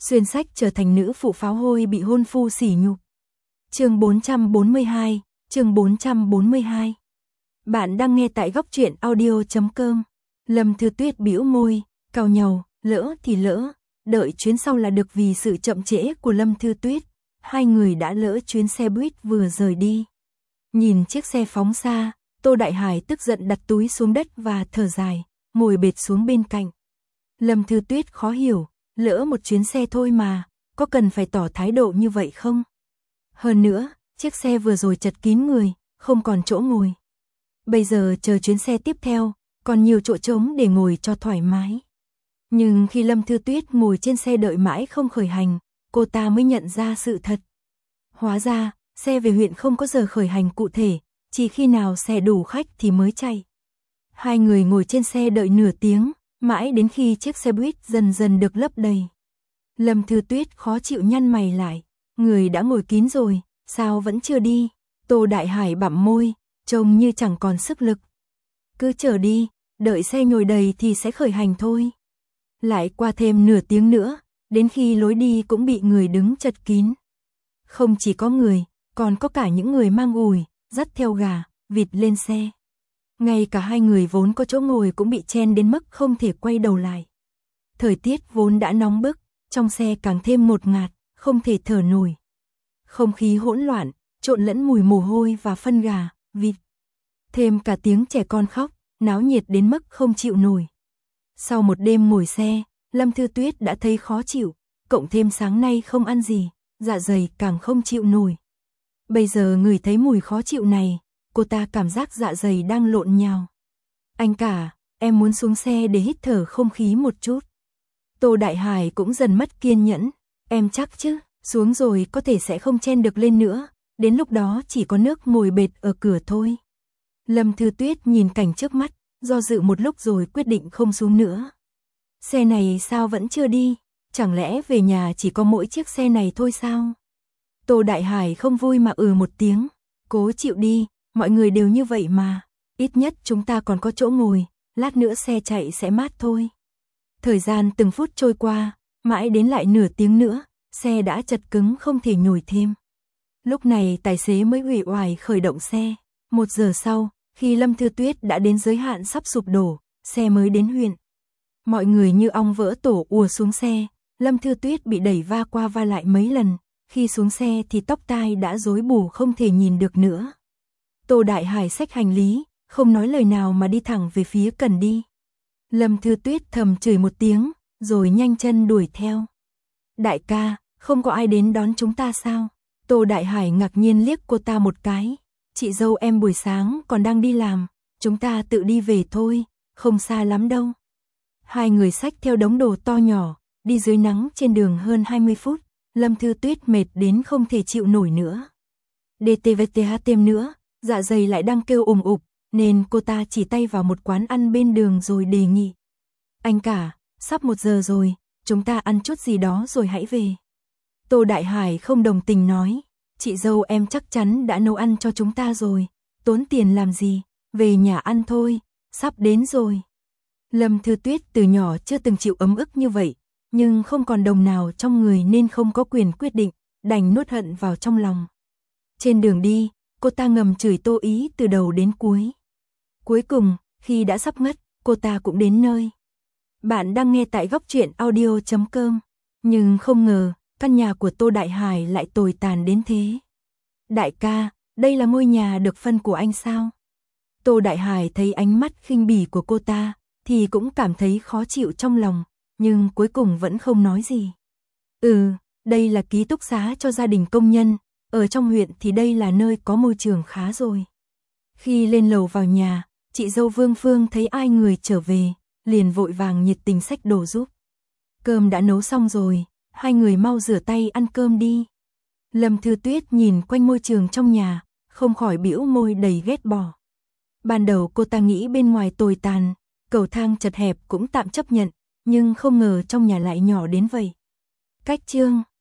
xuyên sách trở thành nữ phụ pháo hôi bị hôn phu sỉ nhục. Chương 442, chương 442. Bạn đang nghe tại góc truyện audio.com. Lâm Thư Tuyết bĩu môi, cau nhàu, lỡ thì lỡ, đợi chuyến sau là được. Vì sự chậm trễ của Lâm Thư Tuyết, hai người đã lỡ chuyến xe buýt vừa rời đi. Nhìn chiếc xe phóng xa, Tô Đại Hải tức giận đặt túi xuống đất và thở dài, ngồi bệt xuống bên cạnh. Lâm Thư Tuyết khó hiểu, lỡ một chuyến xe thôi mà, có cần phải tỏ thái độ như vậy không? Hơn nữa, chiếc xe vừa rồi chật kín người, không còn chỗ ngồi. Bây giờ chờ chuyến xe tiếp theo, còn nhiều chỗ trống để ngồi cho thoải mái. Nhưng khi Lâm Thư Tuyết ngồi trên xe đợi mãi không khởi hành, cô ta mới nhận ra sự thật. Hóa ra, xe về huyện không có giờ khởi hành cụ thể, chỉ khi nào xe đủ khách thì mới chạy. Hai người ngồi trên xe đợi nửa tiếng, mãi đến khi chiếc xe buýt dần dần được lấp đầy. Lâm Thư Tuyết khó chịu nhăn mày lại, người đã ngồi kín rồi, sao vẫn chưa đi? Tô Đại Hải bặm môi, trông như chẳng còn sức lực. Cứ chờ đi, đợi xe nhồi đầy thì sẽ khởi hành thôi. Lại qua thêm nửa tiếng nữa, đến khi lối đi cũng bị người đứng chật kín. Không chỉ có người, còn có cả những người mang ủi, dắt theo gà, vịt lên xe. Ngay cả hai người vốn có chỗ ngồi cũng bị chen đến mức không thể quay đầu lại. Thời tiết vốn đã nóng bức, trong xe càng thêm ngột ngạt, không thể thở nổi. Không khí hỗn loạn, trộn lẫn mùi mồ hôi và phân gà, vịt. Thêm cả tiếng trẻ con khóc, náo nhiệt đến mức không chịu nổi. Sau một đêm ngồi xe, Lâm Thư Tuyết đã thấy khó chịu, cộng thêm sáng nay không ăn gì, dạ dày càng không chịu nổi. Bây giờ ngửi thấy mùi khó chịu này, cô ta cảm giác dạ dày đang lộn nhào. Anh cả, em muốn xuống xe để hít thở không khí một chút. Tô Đại Hải cũng dần mất kiên nhẫn, em chắc chứ, xuống rồi có thể sẽ không chen được lên nữa, đến lúc đó chỉ có nước ngồi bệt ở cửa thôi. Lâm Thư Tuyết nhìn cảnh trước mắt, do dự một lúc rồi quyết định không xuống nữa. Xe này sao vẫn chưa đi, chẳng lẽ về nhà chỉ có mỗi chiếc xe này thôi sao? Tô Đại Hải không vui mà một tiếng, cố chịu đi, mọi người đều như vậy mà, ít nhất chúng ta còn có chỗ ngồi, lát nữa xe chạy sẽ mát thôi. Thời gian từng phút trôi qua, mãi đến lại nửa tiếng nữa, xe đã chật cứng không thể nhồi thêm. Lúc này tài xế mới uể oải khởi động xe. 1 giờ sau, khi Lâm Thư Tuyết đã đến giới hạn sắp sụp đổ, xe mới đến huyện. Mọi người như ong vỡ tổ ùa xuống xe, Lâm Thư Tuyết bị đẩy va qua va lại mấy lần, khi xuống xe thì tóc tai đã rối bù không thể nhìn được nữa. Tô Đại Hải xách hành lý, không nói lời nào mà đi thẳng về phía cần đi. Lâm Thư Tuyết thầm chửi một tiếng, rồi nhanh chân đuổi theo. Đại ca, không có ai đến đón chúng ta sao? Tô Đại Hải ngạc nhiên liếc cô ta một cái. Chị dâu em buổi sáng còn đang đi làm, chúng ta tự đi về thôi, không xa lắm đâu. Hai người xách theo đống đồ to nhỏ, đi dưới nắng trên đường hơn 20 phút, Lâm Thư Tuyết mệt đến không thể chịu nổi nữa. DTVTH thêm nữa, dạ dày lại đang kêu ục, nên cô ta chỉ tay vào một quán ăn bên đường rồi đề nghị. Anh cả, sắp 1 giờ rồi, chúng ta ăn chút gì đó rồi hãy về. Tô Đại Hải không đồng tình nói, chị dâu em chắc chắn đã nấu ăn cho chúng ta rồi, tốn tiền làm gì, về nhà ăn thôi, sắp đến rồi. Lâm Thư Tuyết từ nhỏ chưa từng chịu ấm ức như vậy, nhưng không còn đồng nào trong người nên không có quyền quyết định, đành nuốt hận vào trong lòng. Trên đường đi, cô ta ngầm chửi Tô Ý từ đầu đến cuối. Cuối cùng, khi đã sắp ngất, cô ta cũng đến nơi. Bạn đang nghe tại góc truyện audio.com, nhưng không ngờ, căn nhà của Tô Đại Hải lại tồi tàn đến thế. Đại ca, đây là ngôi nhà được phân của anh sao? Tô Đại Hải thấy ánh mắt khinh bỉ của cô ta, thì cũng cảm thấy khó chịu trong lòng, nhưng cuối cùng vẫn không nói gì. Đây là ký túc xá cho gia đình công nhân, ở trong huyện thì đây là nơi có môi trường khá rồi. Khi lên lầu vào nhà, chị dâu Vương Phương thấy ai người trở về, liền vội vàng nhiệt tình xách đồ giúp. Cơm đã nấu xong rồi, hai người mau rửa tay ăn cơm đi. Lâm Thư Tuyết nhìn quanh môi trường trong nhà, không khỏi bĩu môi đầy ghét bỏ. Ban đầu cô ta nghĩ bên ngoài tồi tàn, cầu thang chật hẹp cũng tạm chấp nhận, nhưng không ngờ trong nhà lại nhỏ đến vậy. Cách chương